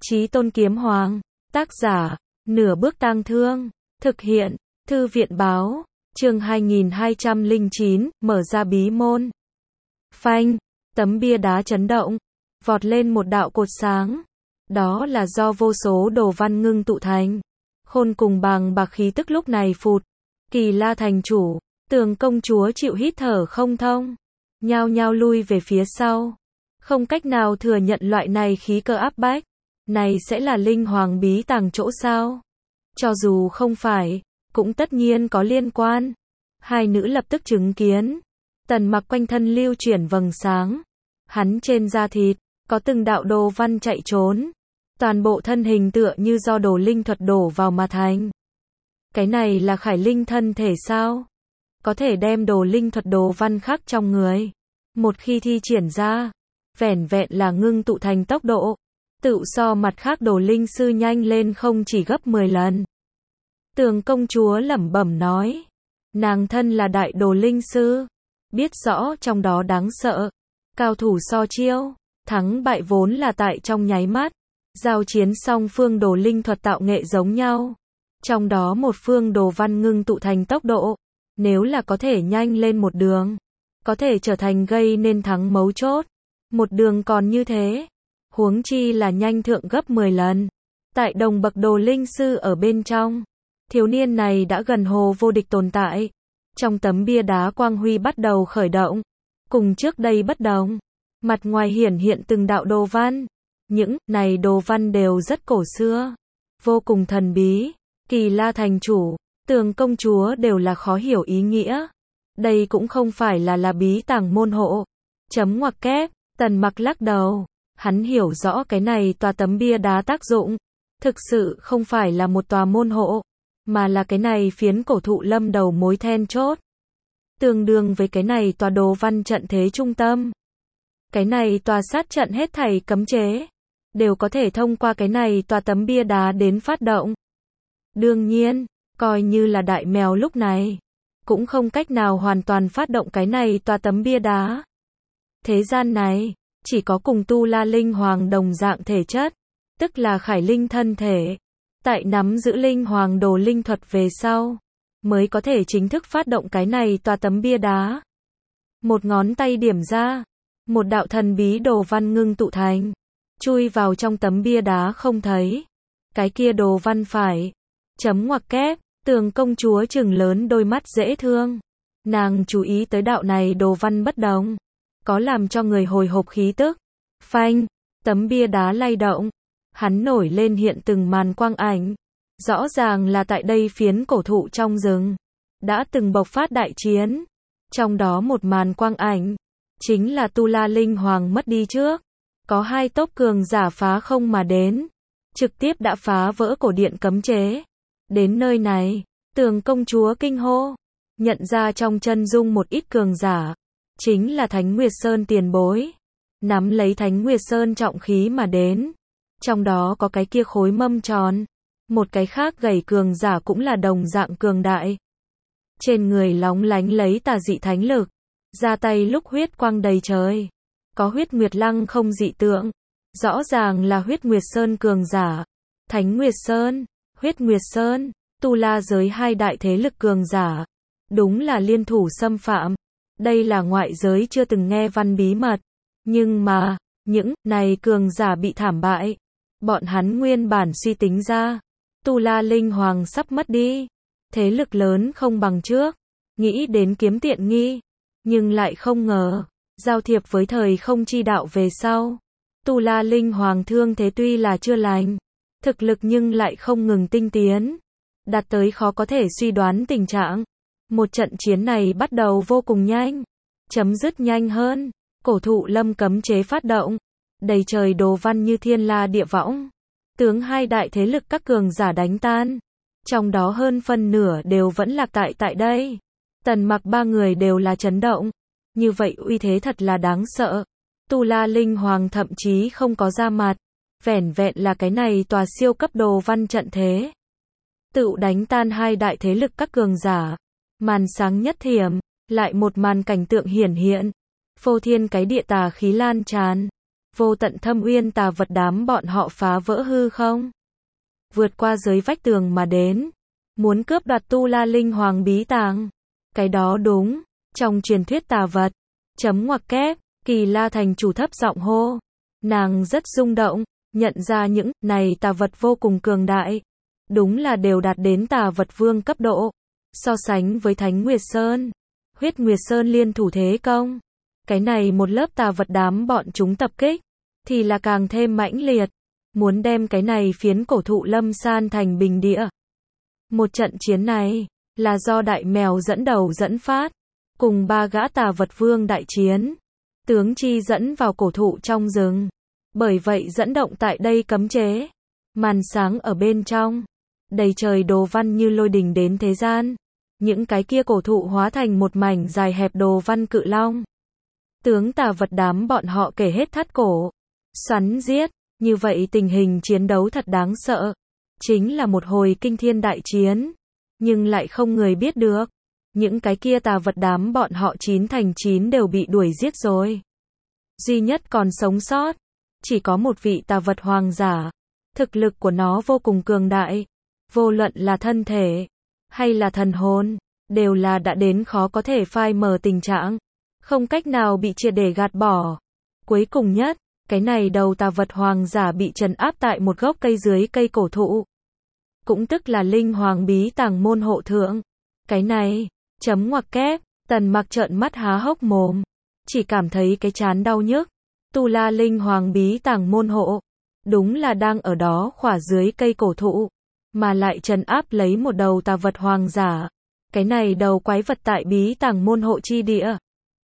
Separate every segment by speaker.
Speaker 1: Chí Tôn Kiếm Hoàng. Tác giả, Nửa Bước Tang Thương. Thực hiện, Thư viện báo. Chương 2209, mở ra bí môn. Phanh, tấm bia đá chấn động, vọt lên một đạo cột sáng. Đó là do vô số đồ văn ngưng tụ thành. Khôn cùng bàng bạc khí tức lúc này phụt. Kỳ La thành chủ, Tường công chúa chịu hít thở không thông, nhao nhao lui về phía sau. Không cách nào thừa nhận loại này khí cơ áp bách. Này sẽ là linh hoàng bí tàng chỗ sao? Cho dù không phải, cũng tất nhiên có liên quan. Hai nữ lập tức chứng kiến. Tần Mặc quanh thân lưu chuyển vầng sáng. Hắn trên da thịt, có từng đạo đồ văn chạy trốn. Toàn bộ thân hình tựa như do đồ linh thuật đổ vào mà thành. Cái này là khải linh thân thể sao? Có thể đem đồ linh thuật đồ văn khác trong người. Một khi thi triển ra, vẻn vẹn là ngưng tụ thành tốc độ. Tự so mặt khác đồ linh sư nhanh lên không chỉ gấp 10 lần. Tường công chúa lẩm bẩm nói. Nàng thân là đại đồ linh sư. Biết rõ trong đó đáng sợ. Cao thủ so chiêu. Thắng bại vốn là tại trong nháy mắt. Giao chiến song phương đồ linh thuật tạo nghệ giống nhau. Trong đó một phương đồ văn ngưng tụ thành tốc độ. Nếu là có thể nhanh lên một đường. Có thể trở thành gây nên thắng mấu chốt. Một đường còn như thế. Huống chi là nhanh thượng gấp 10 lần. Tại đồng bậc đồ linh sư ở bên trong. Thiếu niên này đã gần hồ vô địch tồn tại. Trong tấm bia đá quang huy bắt đầu khởi động. Cùng trước đây bất đồng. Mặt ngoài hiển hiện từng đạo đồ văn. Những này đồ văn đều rất cổ xưa. Vô cùng thần bí. Kỳ La thành chủ, Tường công chúa đều là khó hiểu ý nghĩa. Đây cũng không phải là bí tàng môn hộ. Chấm ngoặc kép, Tần Mặc lắc đầu. Hắn hiểu rõ cái này tòa tấm bia đá tác dụng. Thực sự không phải là một tòa môn hộ. Mà là cái này phiến cổ thụ lâm đầu mối then chốt. Tương đương với cái này tòa đồ văn trận thế trung tâm. Cái này tòa sát trận hết thảy cấm chế. Đều có thể thông qua cái này tòa tấm bia đá đến phát động. Đương nhiên, coi như là đại mèo lúc này. Cũng không cách nào hoàn toàn phát động cái này tòa tấm bia đá. Thế gian này, chỉ có cùng Tu La Linh Hoàng đồng dạng thể chất. Tức là khải linh thân thể. Tại nắm giữ linh hoàng đồ linh thuật về sau. Mới có thể chính thức phát động cái này tòa tấm bia đá. Một ngón tay điểm ra. Một đạo thần bí đồ văn ngưng tụ thành. Chui vào trong tấm bia đá không thấy. Cái kia đồ văn phải. Chấm ngoặc kép, Tường công chúa trừng lớn đôi mắt dễ thương. Nàng chú ý tới đạo này đồ văn bất đồng. Có làm cho người hồi hộp khí tức. Phanh, tấm bia đá lay động. Hắn nổi lên hiện từng màn quang ảnh. Rõ ràng là tại đây phiến cổ thụ trong rừng. Đã từng bộc phát đại chiến. Trong đó một màn quang ảnh. Chính là Tu La Linh Hoàng mất đi trước. Có hai tốc cường giả phá không mà đến. Trực tiếp đã phá vỡ cổ điện cấm chế. Đến nơi này, Tường công chúa kinh hô. Nhận ra trong chân dung một ít cường giả. Chính là Thánh Nguyệt Sơn tiền bối. Nắm lấy Thánh Nguyệt Sơn trọng khí mà đến. Trong đó có cái kia khối mâm tròn. Một cái khác gầy cường giả cũng là đồng dạng cường đại. Trên người lóng lánh lấy tà dị thánh lực. Ra tay lúc huyết quang đầy trời. Có huyết nguyệt lăng không dị tượng. Rõ ràng là huyết nguyệt sơn cường giả. Thánh Nguyệt Sơn, huyết nguyệt sơn, Tu La giới hai đại thế lực cường giả. Đúng là liên thủ xâm phạm. Đây là ngoại giới chưa từng nghe văn bí mật. Nhưng mà, những này cường giả bị thảm bại. Bọn hắn nguyên bản suy tính ra. Tu La Linh Hoàng sắp mất đi. Thế lực lớn không bằng trước. Nghĩ đến kiếm tiện nghi. Nhưng lại không ngờ. Giao thiệp với thời không chi đạo về sau. Tu La Linh Hoàng thương thế tuy là chưa lành. Thực lực nhưng lại không ngừng tinh tiến. Đạt tới khó có thể suy đoán tình trạng. Một trận chiến này bắt đầu vô cùng nhanh. Chấm dứt nhanh hơn. Cổ thụ lâm cấm chế phát động. Đầy trời đồ văn như thiên la địa võng. Tướng hai đại thế lực các cường giả đánh tan. Trong đó hơn phân nửa đều vẫn lạc tại đây. Tần Mặc ba người đều là chấn động. Như vậy uy thế thật là đáng sợ. Tu La Linh Hoàng thậm chí không có ra mặt. Vẻn vẹn là cái này tòa siêu cấp đồ văn trận thế. Tự đánh tan hai đại thế lực các cường giả. Màn sáng nhất thiểm. Lại một màn cảnh tượng hiển hiện. Phô thiên cái địa tà khí lan tràn. vô tận thâm uyên tà vật đám bọn họ phá vỡ hư không, vượt qua giới vách tường mà đến, muốn cướp đoạt Tu La Linh Hoàng bí tàng. Cái đó đúng, trong truyền thuyết tà vật. Chấm ngoặc kép, Kỳ La thành chủ thấp giọng hô. Nàng rất rung động, nhận ra những này tà vật vô cùng cường đại. Đúng là đều đạt đến tà vật vương cấp độ. So sánh với Thánh Nguyệt Sơn, Huyết Nguyệt Sơn liên thủ thế công. Cái này một lớp tà vật đám bọn chúng tập kích, thì là càng thêm mãnh liệt. Muốn đem cái này phiến cổ thụ lâm san thành bình địa. Một trận chiến này, là do đại mèo dẫn đầu dẫn phát, cùng 3 gã tà vật vương đại chiến. Tướng chi dẫn vào cổ thụ trong rừng. Bởi vậy dẫn động tại đây cấm chế. Màn sáng ở bên trong. Đầy trời đồ văn như lôi đình đến thế gian. Những cái kia cổ thụ hóa thành một mảnh dài hẹp đồ văn cự long. Tướng tà vật đám bọn họ kể hết thắt cổ. Xoắn giết. Như vậy tình hình chiến đấu thật đáng sợ. Chính là một hồi kinh thiên đại chiến. Nhưng lại không người biết được. Những cái kia tà vật đám bọn họ 9 thành 9 đều bị đuổi giết rồi. Duy nhất còn sống sót. Chỉ có một vị tà vật hoàng giả. Thực lực của nó vô cùng cường đại. Vô luận là thân thể, hay là thần hồn, đều là đã đến khó có thể phai mờ tình trạng. Không cách nào bị triệt để gạt bỏ. Cuối cùng nhất, cái này đầu tà vật hoàng giả bị trấn áp tại một gốc cây dưới cây cổ thụ. Cũng tức là Linh Hoàng bí tàng môn hộ thượng. Cái này, chấm ngoặc kép, Tần Mặc trợn mắt há hốc mồm. Chỉ cảm thấy cái trán đau nhức. Tu La Linh Hoàng bí tàng môn hộ. Đúng là đang ở đó khỏa dưới cây cổ thụ. Mà lại trấn áp lấy một đầu tà vật hoàng giả. Cái này đầu quái vật tại bí tàng môn hộ chi địa.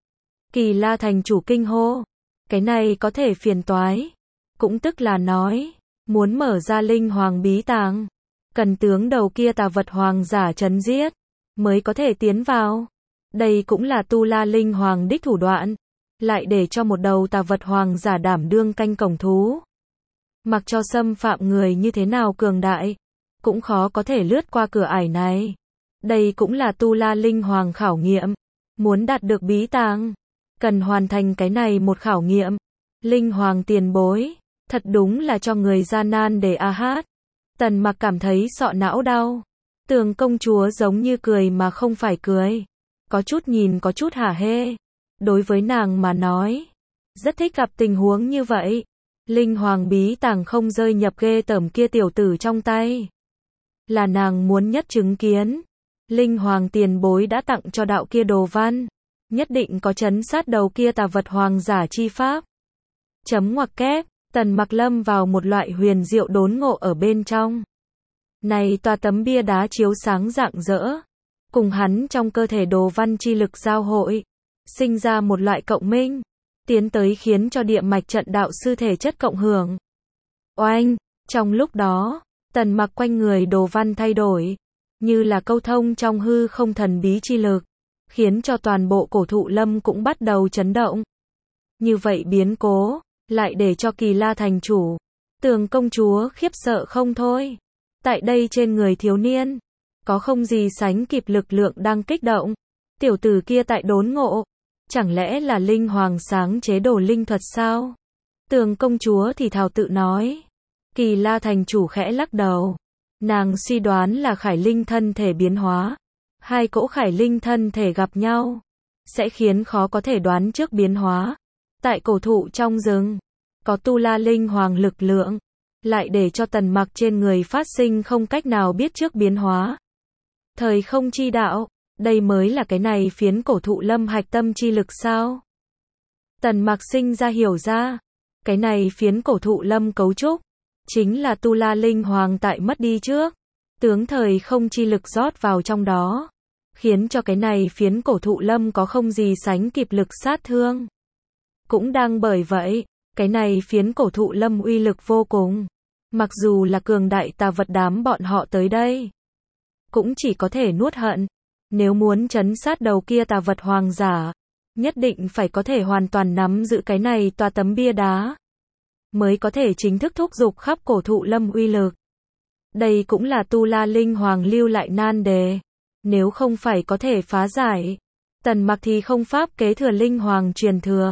Speaker 1: Kỳ La thành chủ kinh hô. Cái này có thể phiền toái. Cũng tức là nói, muốn mở ra Linh Hoàng bí tàng. Cần tướng đầu kia tà vật hoàng giả trấn giết. Mới có thể tiến vào. Đây cũng là Tu La Linh Hoàng đích thủ đoạn. Lại để cho một đầu tà vật hoàng giả đảm đương canh cổng thú. Mặc cho xâm phạm người như thế nào cường đại. Cũng khó có thể lướt qua cửa ải này. Đây cũng là Tu La Linh Hoàng khảo nghiệm. Muốn đạt được bí tàng. Cần hoàn thành cái này một khảo nghiệm. Linh Hoàng tiền bối. Thật đúng là cho người gian nan để a hát. Tần Mặc cảm thấy sọ não đau. Tường công chúa giống như cười mà không phải cười. Có chút nhìn có chút hả hê. Đối với nàng mà nói. Rất thích gặp tình huống như vậy. Linh Hoàng bí tàng không rơi nhập ghê tởm kia tiểu tử trong tay. Là nàng muốn nhất chứng kiến. Linh Hoàng tiền bối đã tặng cho đạo kia đồ văn. Nhất định có trấn sát đầu kia tà vật hoàng giả chi pháp. Chấm ngoặc kép, Tần Mặc lâm vào một loại huyền diệu đốn ngộ ở bên trong. Này tòa tấm bia đá chiếu sáng rạng rỡ. Cùng hắn trong cơ thể đồ văn chi lực giao hội. Sinh ra một loại cộng minh. Tiến tới khiến cho địa mạch trận đạo sư thể chất cộng hưởng. Oanh, trong lúc đó, Tần Mặc quanh người đồ văn thay đổi. Như là câu thông trong hư không thần bí chi lực. Khiến cho toàn bộ cổ thụ lâm cũng bắt đầu chấn động. Như vậy biến cố, lại để cho Kỳ La thành chủ, Tường công chúa khiếp sợ không thôi. Tại đây trên người thiếu niên, có không gì sánh kịp lực lượng đang kích động. Tiểu tử kia tại đốn ngộ, chẳng lẽ là Linh Hoàng sáng chế đồ linh thuật sao? Tường công chúa thì thào tự nói. Kỳ La thành chủ khẽ lắc đầu. Nàng suy đoán là Khải Linh thân thể biến hóa. Hai cỗ Khải Linh thân thể gặp nhau, sẽ khiến khó có thể đoán trước biến hóa. Tại cổ thụ trong rừng, có Tu La Linh Hoàng lực lượng, lại để cho Tần Mặc trên người phát sinh không cách nào biết trước biến hóa. Thời không chi đạo, đây mới là cái này phiến cổ thụ lâm hạch tâm chi lực sao? Tần Mặc sinh ra hiểu ra, cái này phiến cổ thụ lâm cấu trúc, chính là Tu La Linh Hoàng tại mất đi trước. Tướng thời không chi lực rót vào trong đó, khiến cho cái này phiến cổ thụ lâm có không gì sánh kịp lực sát thương. Cũng đang bởi vậy, cái này phiến cổ thụ lâm uy lực vô cùng. Mặc dù là cường đại tà vật đám bọn họ tới đây, cũng chỉ có thể nuốt hận. Nếu muốn trấn sát đầu kia tà vật hoàng giả, nhất định phải có thể hoàn toàn nắm giữ cái này tòa tấm bia đá, mới có thể chính thức thúc giục khắp cổ thụ lâm uy lực. Đây cũng là Tu La Linh Hoàng lưu lại nan đề. Nếu không phải có thể phá giải, Tần Mặc thì không pháp kế thừa Linh Hoàng truyền thừa.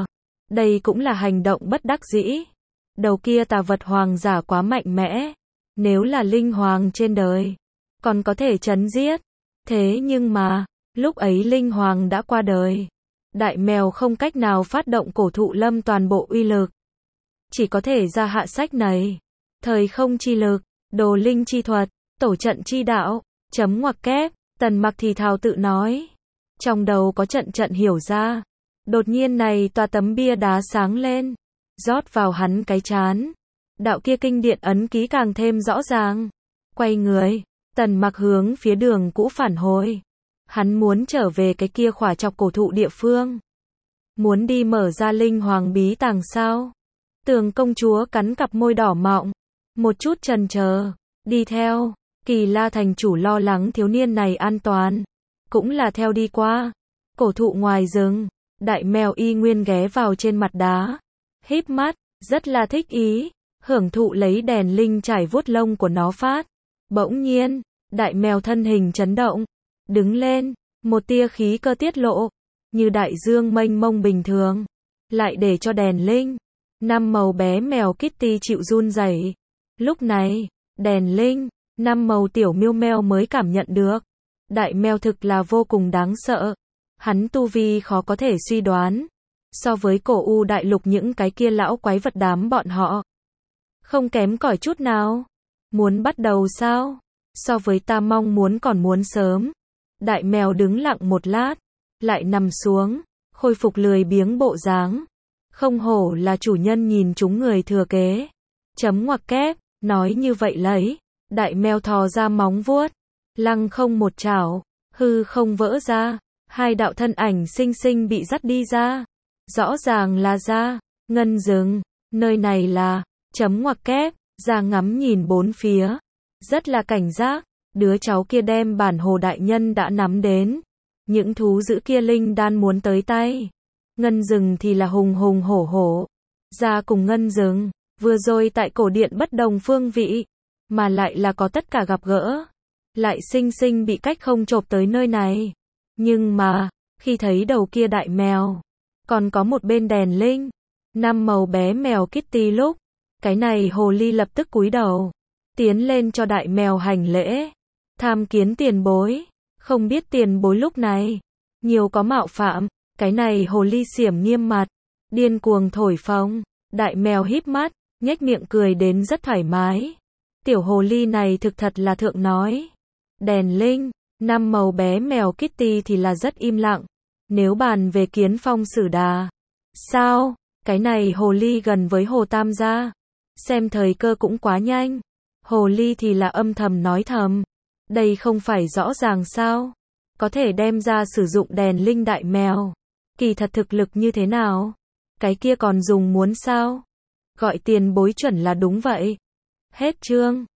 Speaker 1: Đây cũng là hành động bất đắc dĩ. Đầu kia tà vật hoàng giả quá mạnh mẽ. Nếu là linh hoàng trên đời, còn có thể trấn giết. Thế nhưng mà, lúc ấy linh hoàng đã qua đời. Đại mèo không cách nào phát động cổ thụ lâm toàn bộ uy lực. Chỉ có thể ra hạ sách này. Thời không chi lực, đồ linh chi thuật, tổ trận chi đạo, chấm ngoặc kép, Tần Mặc thì thào tự nói. Trong đầu có trận trận hiểu ra. Đột nhiên này tòa tấm bia đá sáng lên, rót vào hắn cái trán. Đạo kia kinh điện ấn ký càng thêm rõ ràng. Quay người, Tần Mặc hướng phía đường cũ phản hồi. Hắn muốn trở về cái kia khỏa chọc cổ thụ địa phương. Muốn đi mở ra linh hoàng bí tàng sao? Tường công chúa cắn cặp môi đỏ mọng, một chút chần chờ, đi theo. Kỳ La thành chủ lo lắng thiếu niên này an toàn, cũng là theo đi qua. Cổ thụ ngoài rừng, đại mèo y nguyên ghé vào trên mặt đá, híp mắt, rất là thích ý, hưởng thụ lấy đèn linh trải vuốt lông của nó phát. Bỗng nhiên, đại mèo thân hình chấn động, đứng lên, một tia khí cơ tiết lộ, như đại dương mênh mông bình thường, lại để cho đèn linh, năm màu bé mèo Kitty chịu run rẩy. Lúc này, đèn linh, năm màu tiểu miêu meo mới cảm nhận được, đại mèo thực là vô cùng đáng sợ. Hắn tu vi khó có thể suy đoán, so với cổ u đại lục những cái kia lão quái vật đám bọn họ, không kém cỏi chút nào. Muốn bắt đầu sao? So với ta mong muốn còn muốn sớm. Đại mèo đứng lặng một lát, lại nằm xuống, khôi phục lười biếng bộ dáng. Không hổ là chủ nhân nhìn chúng người thừa kế. Chấm ngoặc kép, nói như vậy lấy. Đại mèo thò ra móng vuốt, lăng không một chảo, hư không vỡ ra, hai đạo thân ảnh xinh xinh bị dắt đi ra. Rõ ràng là ra, ngân rừng, nơi này là, chấm ngoặc kép, ra ngắm nhìn bốn phía, rất là cảnh giác. Đứa cháu kia đem bản hồ đại nhân đã nắm đến, những thú dữ kia linh đan muốn tới tay. Ngân rừng thì là hùng hùng hổ hổ. Ra cùng ngân rừng, vừa rồi tại cổ điện bất đồng phương vị, mà lại là có tất cả gặp gỡ, lại xinh xinh bị cách không chộp tới nơi này. Nhưng mà, khi thấy đầu kia đại mèo, còn có một bên đèn linh, năm màu bé mèo Kitty lúc, cái này hồ ly lập tức cúi đầu, tiến lên cho đại mèo hành lễ, tham kiến tiền bối. Không biết tiền bối lúc này, nhiều có mạo phạm, cái này hồ ly xiểm nghiêm mặt, điên cuồng thổi phồng. Đại mèo híp mắt, nhếch miệng cười đến rất thoải mái. Tiểu hồ ly này thực thật là thượng nói. Đèn linh, năm màu bé mèo Kitty thì là rất im lặng. Nếu bàn về kiến phong sử đà, sao, cái này hồ ly gần với hồ tam gia, xem thời cơ cũng quá nhanh. Hồ ly thì là âm thầm nói thầm, đây không phải rõ ràng sao, có thể đem ra sử dụng đèn linh đại mèo, kỳ thật thực lực như thế nào, cái kia còn dùng muốn sao, gọi tiền bối chuẩn là đúng vậy. Hết chương.